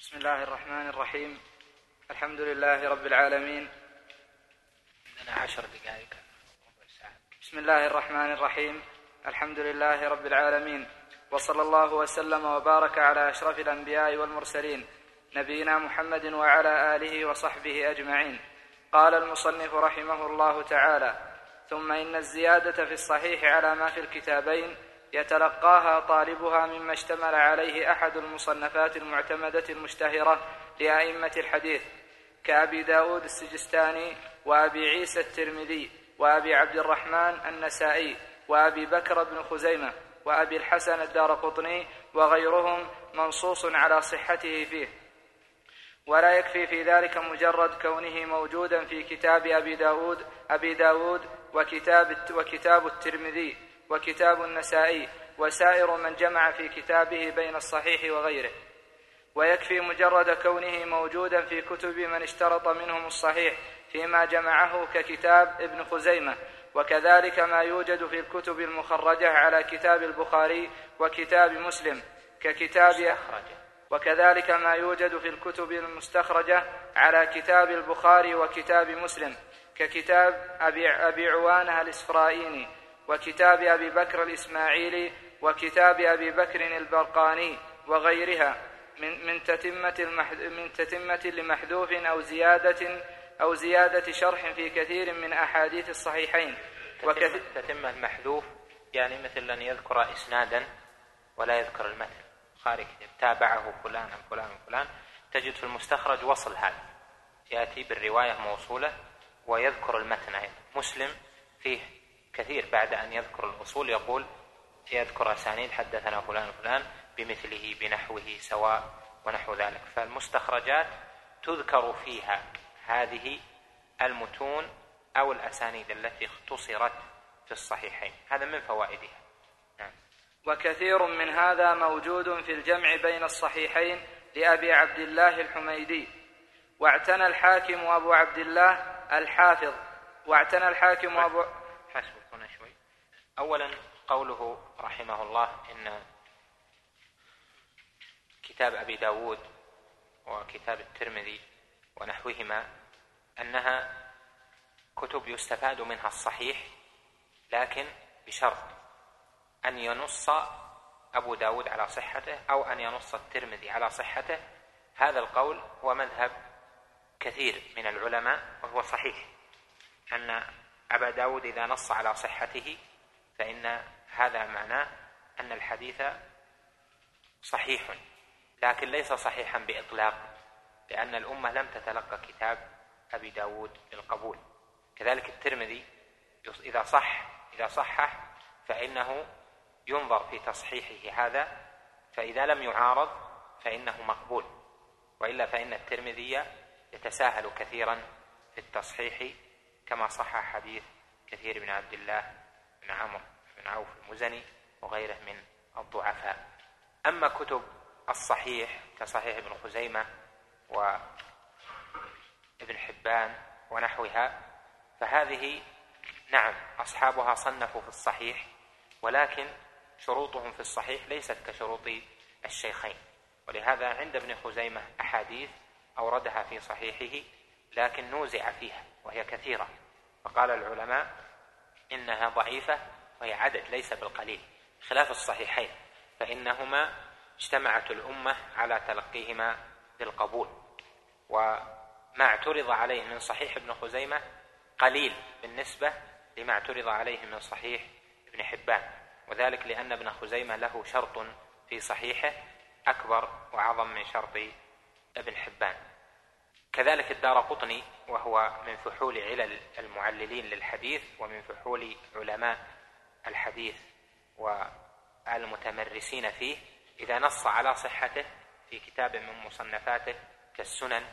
بسم الله الرحمن الرحيم. الحمد لله رب العالمين. عندنا 10 دقائق. بسم الله الرحمن الرحيم. الحمد لله رب العالمين، وصلى الله وسلم وبارك على أشرف الأنبياء والمرسلين نبينا محمد وعلى آله وصحبه أجمعين. قال المصنف رحمه الله تعالى: ثم إن الزيادة في الصحيح على ما في الكتابين يتلقاها طالبها مما اشتمل عليه أحد المصنفات المعتمدة المشتهرة لأئمة الحديث كأبي داود السجستاني وأبي عيسى الترمذي وأبي عبد الرحمن النسائي وأبي بكر بن خزيمة وأبي الحسن الدارقطني وغيرهم منصوص على صحته فيه، ولا يكفي في ذلك مجرد كونه موجودا في كتاب أبي داود وكتاب الترمذي وكتاب النسائي وسائر من جمع في كتابه بين الصحيح وغيره، ويكفي مجرد كونه موجودا في كتب من اشترط منهم الصحيح فيما جمعه ككتاب ابن خزيمة، وكذلك ما يوجد في الكتب المخرجة على كتاب البخاري وكتاب مسلم وكذلك ما يوجد في الكتب المستخرجة على كتاب البخاري وكتاب مسلم ككتاب أبي عوانة الإسفرايني وكتاب أبي بكر الإسماعيلي وكتاب أبي بكر البرقاني وغيرها من تتمة لمحذوف أو زيادة شرح في كثير من أحاديث الصحيحين. تتمة المحذوف يعني مثل أن يذكر إسنادا ولا يذكر المتن. خارج تابعه فلان فلان فلان، تجد في المستخرج وصل هذا يأتي بالرواية موصولة ويذكر المتن. مسلم فيه كثير بعد أن يذكر الأصول يذكر أسانيد حدثنا فلان فلان بمثله بنحوه سواء ونحو ذلك. فالمستخرجات تذكر فيها هذه المتون أو الأسانيد التي اختصرت في الصحيحين، هذا من فوائدها. وكثير من هذا موجود في الجمع بين الصحيحين لأبي عبد الله الحميدي. واعتنى الحاكم أبو عبد الله الحافظ حسبك هنا شوي. أولا قوله رحمه الله إن كتاب أبي داود وكتاب الترمذي ونحوهما أنها كتب يستفاد منها الصحيح، لكن بشرط أن ينص أبو داود على صحته أو أن ينص الترمذي على صحته. هذا القول هو مذهب كثير من العلماء، وهو صحيح أن أبا داود إذا نص على صحته فإن هذا معناه أن الحديث صحيح، لكن ليس صحيحا بإطلاق، لأن الأمة لم تتلقى كتاب أبي داود بالقبول. كذلك الترمذي إذا صحح فإنه ينظر في تصحيحه هذا، فإذا لم يعارض فإنه مقبول، وإلا فإن الترمذي يتساهل كثيرا في التصحيح، كما صح حديث كثير بن عبد الله بن عمرو بن عوف المزني وغيره من الضعفاء. أما كتب الصحيح كصحيح ابن خزيمة وابن حبان ونحوها، فهذه نعم أصحابها صنفوا في الصحيح، ولكن شروطهم في الصحيح ليست كشروط الشيخين، ولهذا عند ابن خزيمة أحاديث أوردها في صحيحه لكن نوزع فيها وهي كثيرة، فقال العلماء إنها ضعيفة وهي عدد ليس بالقليل، خلاف الصحيحين فإنهما اجتمعت الأمة على تلقيهما بالقبول. وما اعترض عليه من صحيح ابن خزيمة قليل بالنسبة لما اعترض عليه من صحيح ابن حبان، وذلك لأن ابن خزيمة له شرط في صحيحه أكبر وأعظم من شرط ابن حبان. كذلك الدارقطني، وهو من فحول علل المعللين للحديث ومن فحول علماء الحديث والمتمرسين فيه، إذا نص على صحته في كتاب من مصنفاته كالسنن،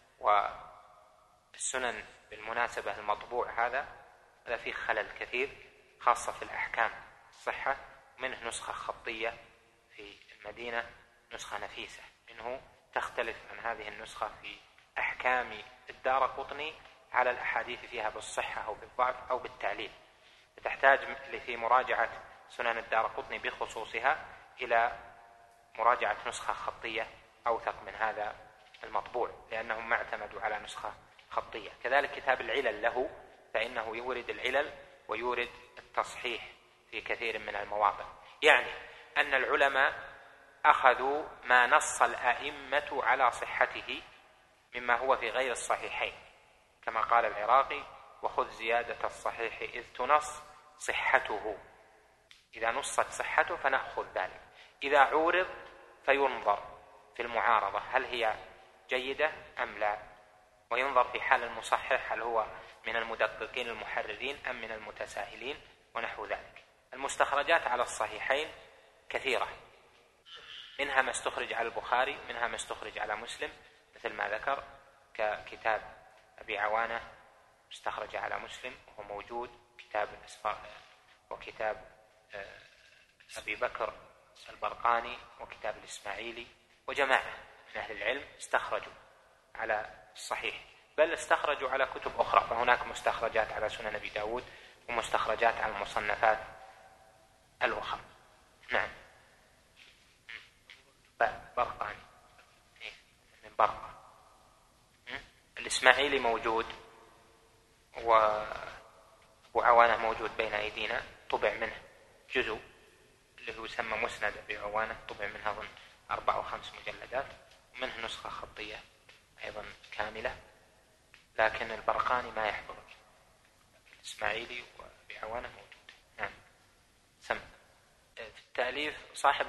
والسنن بالمناسبة المطبوع هذا فيه خلل كثير، خاصة في الأحكام الصحة، منه نسخة خطية في المدينة، نسخة نفيسة منه تختلف عن هذه النسخة في أحكام الدارقطني على الأحاديث فيها بالصحة أو بالضعف أو بالتعليل، فتحتاج في مراجعة سنن الدارقطني بخصوصها إلى مراجعة نسخة خطية أوثق من هذا المطبوع، لأنهم ما اعتمدوا على نسخة خطية. كذلك كتاب العلل له، فإنه يورد العلل ويورد التصحيح في كثير من المواضع. يعني أن العلماء أخذوا ما نص الأئمة على صحته مما هو في غير الصحيحين، كما قال العراقي: وخذ زيادة الصحيح إذ تنص صحته. إذا نصت صحته فنأخذ ذلك، إذا عورض فينظر في المعارضة هل هي جيدة أم لا، وينظر في حال المصحح هل هو من المدققين المحررين أم من المتساهلين ونحو ذلك. المستخرجات على الصحيحين كثيرة، منها ما استخرج على البخاري، منها ما استخرج على مسلم مثل ما ذكر، ككتاب أبي عوانة استخرج على مسلم وهو موجود، كتاب الأسفار، وكتاب أبي بكر البرقاني، وكتاب الإسماعيلي، وجماعة من أهل العلم استخرجوا على الصحيح، بل استخرجوا على كتب أخرى. فهناك مستخرجات على سنن أبي داود ومستخرجات على المصنفات الأخرى. نعم. برقاني من برقة. الإسماعيلي موجود، وأبو عوانة موجود بين أيدينا، طبع منه جزء اللي هو يسمى مسند أبي عوانة، طبع منها أظن 4 أو 5 مجلدات، ومنه نسخة خطية أيضا كاملة، لكن البرقاني ما يحضر. الإسماعيلي وأبي عوانة موجود. نعم. في التأليف صاحب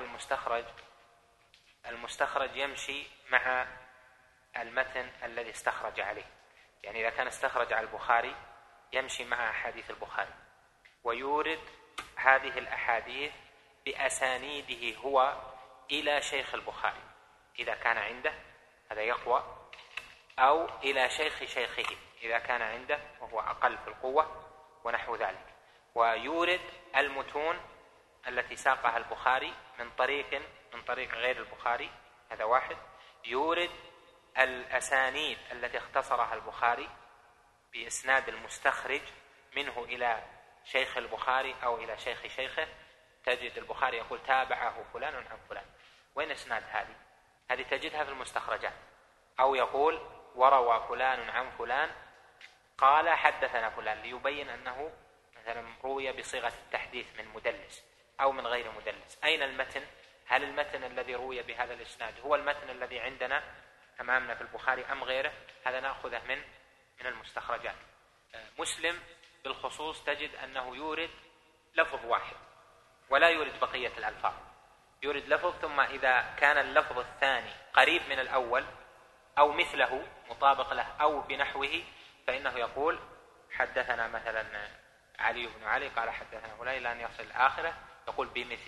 المستخرج يمشي مع المتن الذي استخرج عليه. يعني إذا كان استخرج على البخاري يمشي مع أحاديث البخاري، ويورد هذه الأحاديث بأسانيده هو إلى شيخ البخاري إذا كان عنده، هذا يقوى، أو إلى شيخ شيخه إذا كان عنده وهو أقل في القوة ونحو ذلك. ويورد المتون التي ساقها البخاري من طريق غير البخاري، هذا واحد. يورد الأسانيد التي اختصرها البخاري بإسناد المستخرج منه إلى شيخ البخاري أو إلى شيخ شيخه. تجد البخاري يقول تابعه فلان عن فلان، وين إسناد هذه تجدها في المستخرجات. أو يقول وروى فلان عن فلان قال حدثنا فلان، ليبين أنه مثلا روي بصيغة التحديث من مدلس أو من غير مدلس. أين المتن؟ هل المتن الذي روي بهذا الإسناد هو المتن الذي عندنا أمامنا في البخاري أم غيره؟ هذا نأخذه من المستخرجات. مسلم بالخصوص تجد أنه يورد لفظ واحد ولا يورد بقية الألفاظ، يورد لفظ، ثم إذا كان اللفظ الثاني قريب من الأول أو مثله مطابق له أو بنحوه فإنه يقول حدثنا مثلا علي بن علي قال حدثنا فلان، إلى أن يصل الآخرة يقول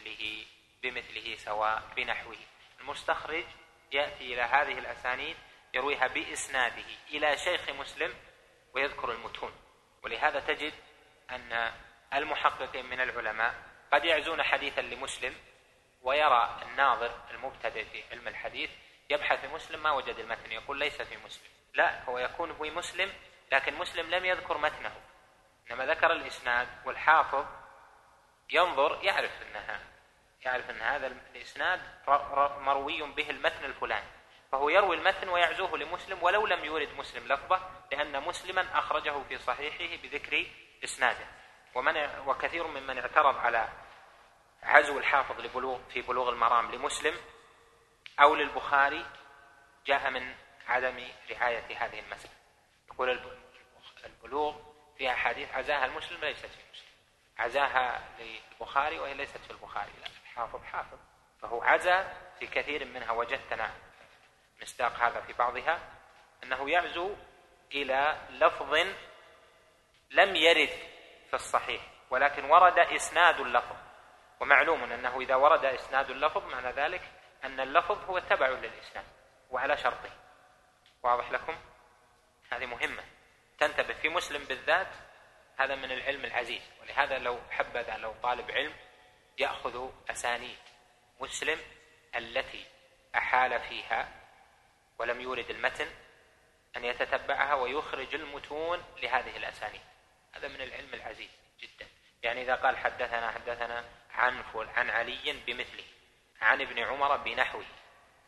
بمثله سواء بنحوه. المستخرج يأتي إلى هذه الأسانيد يرويها بإسناده إلى شيخ مسلم ويذكر المتون. ولهذا تجد أن المحققين من العلماء قد يعزون حديثا لمسلم، ويرى الناظر المبتدئ في علم الحديث يبحث في مسلم ما وجد المتن، يقول ليس في مسلم. لا، هو يكون في مسلم لكن مسلم لم يذكر متنه، إنما ذكر الإسناد، والحافظ ينظر يعرف أن هذا الإسناد مروي به المتن الفلاني، فهو يروي المتن ويعزوه لمسلم ولو لم يورد مسلم لفظه، لأن مسلما أخرجه في صحيحه بذكر إسناده. وكثير ممن اعترض على عزو الحافظ في بلوغ المرام لمسلم أو للبخاري جاء من عدم رعاية هذه المسألة. يقول البلوغ فيها أحاديث عزاها المسلم ليست في مسلم، عزاها للبخاري وهي ليست في البخاري. لا، الحافظ حافظ، فهو عزا في كثير منها. وجدتنا مصداق هذا في بعضها أنه يعزو إلى لفظ لم يرد في الصحيح ولكن ورد إسناد اللفظ، ومعلوم أنه إذا ورد إسناد اللفظ معنى ذلك أن اللفظ هو تبع للإسناد وعلى شرطه. واضح لكم؟ هذه مهمة تنتبه في مسلم بالذات، هذا من العلم العزيز. ولهذا لو حبذا لو طالب علم يأخذ أسانيد مسلم التي أحال فيها ولم يورد المتن أن يتتبعها ويخرج المتون لهذه الأسانيد، هذا من العلم العزيز جدا. يعني إذا قال حدثنا عن علي بمثله، عن ابن عمر بنحوه،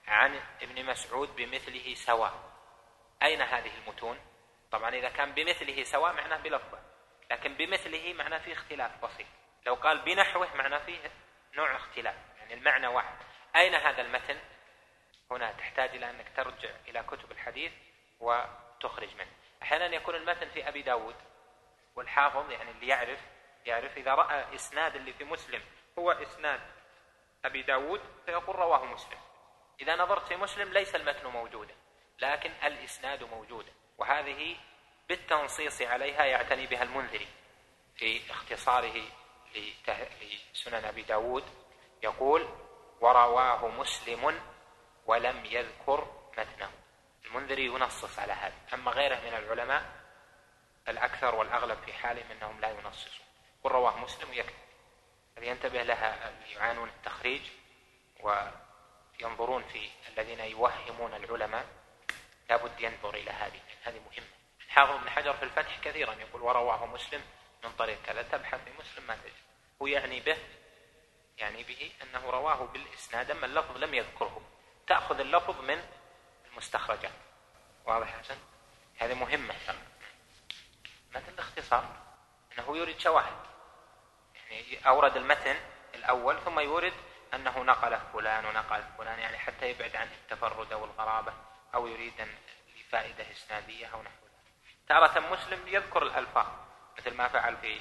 عن ابن مسعود بمثله سواء. أين هذه المتون؟ طبعا إذا كان بمثله سواء معناه بلفظه، لكن بمثله معناه فيه اختلاف بسيط. لو قال بنحوه معناه فيه نوع اختلاف، يعني المعنى واحد. أين هذا المتن؟ هنا تحتاج إلى أنك ترجع إلى كتب الحديث وتخرج منه. أحيانا يكون المتن في أبي داود، والحافظ يعني اللي يعرف إذا رأى إسناد اللي في مسلم هو إسناد أبي داود فيقول رواه مسلم. إذا نظرت في مسلم ليس المتن موجودا لكن الإسناد موجودا، وهذه بالتنصيص عليها يعتني بها المنذري في اختصاره لسنن أبي داود، يقول ورواه مسلم ولم يذكر متنه. المنذري ينصص على هذا، أما غيره من العلماء الأكثر والأغلب في حالهم أنهم لا ينصصون، قل رواه مسلم ويكفي. فلينتبه لها اللي يعانون التخريج وينظرون في الذين يوهمون العلماء، لابد ينظر إلى هذه مهمة. الحافظ ابن حجر في الفتح كثيرا يقول ورواه مسلم من طريق كذا، تبحث في مسلم ما تجد. هو يعني به أنه رواه بالإسناد، أما اللفظ لم يذكره، تأخذ اللفظ من المستخرجات. واضح حسن؟ هذه مهمة. مثل الاختصار أنه يريد شواهد، يعني أورد المتن الأول ثم يورد أنه نقله فلان ونقل فلان، يعني حتى يبعد عنه التفرد أو الغرابة، أو يريد أن لفائدة إسنادية أو نحو ذلك. تارة مسلم يذكر الألفاظ مثل ما فعل في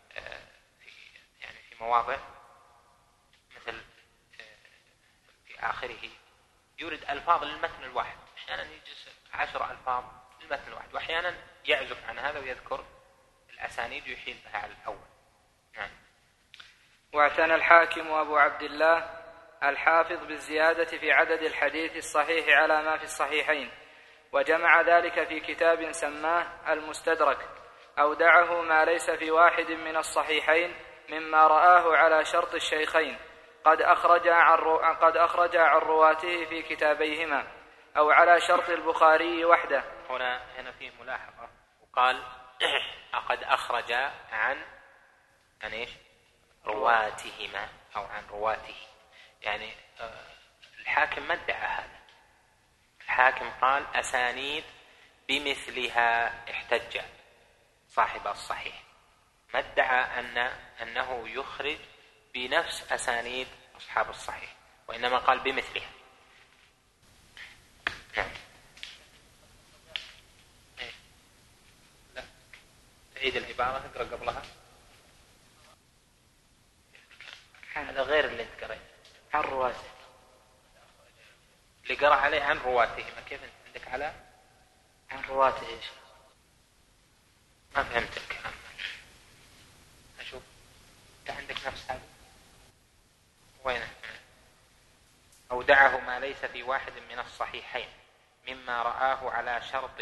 مواضع، مثل في آخره يورد ألفاظ للمتن الواحد، أحيانا يجلس 10 ألفاظ للمتن الواحد، وأحيانا يعزف عن هذا ويذكر الأسانيد ويحيل بها على الأول. نعم. واعتنى الحاكم أبو عبد الله الحافظ بالزيادة في عدد الحديث الصحيح على ما في الصحيحين، وجمع ذلك في كتاب سماه المستدرك، أودعه ما ليس في واحد من الصحيحين مما رآه على شرط الشيخين، قد أخرج عن رواته في كتابيهما، أو على شرط البخاري وحده. هنا فيه ملاحظة، وقال قد أخرج عن إيش؟ رواتهما أو عن رواته، يعني الحاكم ما ادعى هذا. الحاكم قال أسانيد بمثلها احتج صاحب الصحيح، ما ادعى أنه يخرج بنفس أسانيد أصحاب الصحيح، وإنما قال بمثلها. لا تعيد العبارة، اقرأ قبلها. هذا غير اللي انت قرأت عن رواته، اللي قرأ عليه عن رواتهما. كيف انت عندك على عن رواته ايش؟ ما فهمت الكلام. أشوف انت عندك نفس هذا. وين؟ أودعه ما ليس في واحد من الصحيحين مما رآه على شرط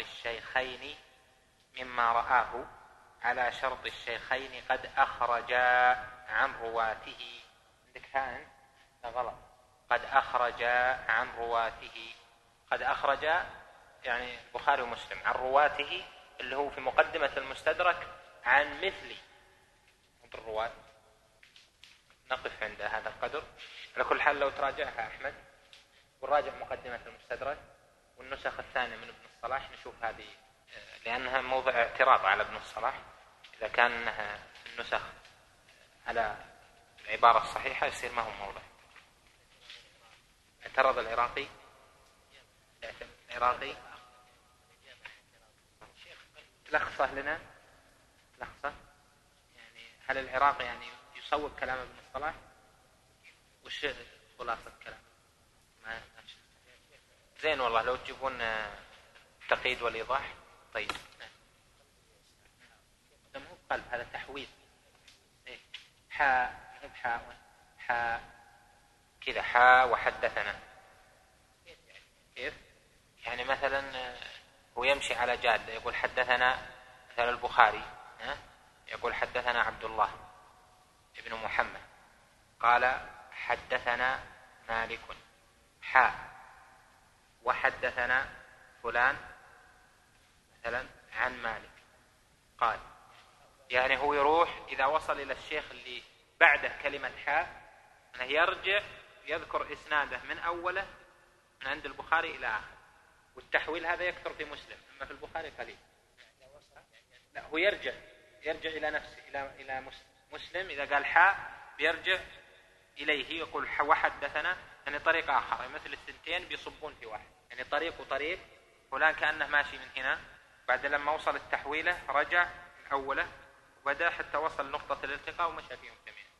الشيخين قد أخرجا عن رواته. عندك هان غلط، قد أخرجا عن رواته. قد أخرجا يعني البخاري ومسلم، عن رواته اللي هو في مقدمة المستدرك عن مثل الرواة. نقف عند هذا القدر. على كل حال لو تراجعها أحمد وراجع مقدمة المستدرك والنسخ الثانية من ابن الصلاح نشوف هذه، لأنها موضع اعتراض على ابن الصلاح. إذا كانها النسخ على العبارة الصحيحة يصير ما هو موضع. اعترض العراقي لخصه لنا، لخصه يعني هل العراقي يعني يصوب كلام ابن الصلاح؟ وش خلاصة كلام؟ ما زين والله لو تجيبون التقييد والإيضاح. طيب لم هو قلب هذا تحويل. إيه؟ حاء كذا، حاء وحدثنا. كيف؟ يعني مثلا هو يمشي على جادة يقول حدثنا مثلا البخاري، يقول حدثنا عبد الله ابن محمد قال حدثنا مالك حاء وحدثنا فلان مثلا عن مالك قال. يعني هو يروح إذا وصل إلى الشيخ اللي بعده كلمة حاء أنه يرجع يذكر إسناده من أوله من عند البخاري إلى آخر. والتحويل هذا يكثر في مسلم، أما في البخاري قليل. لا، هو يرجع إلى نفسه، إلى مسلم إذا قال حاء بيرجع إليه يقول وحدثنا، يعني طريق آخر، مثل الثنتين بيصبون في واحد، يعني طريق وطريق، فلان كأنه ماشي من هنا، بعد لما وصل التحويلة رجع من أوله وبدأ حتى وصل نقطة الالتقاء ومشى فيهم جميعا.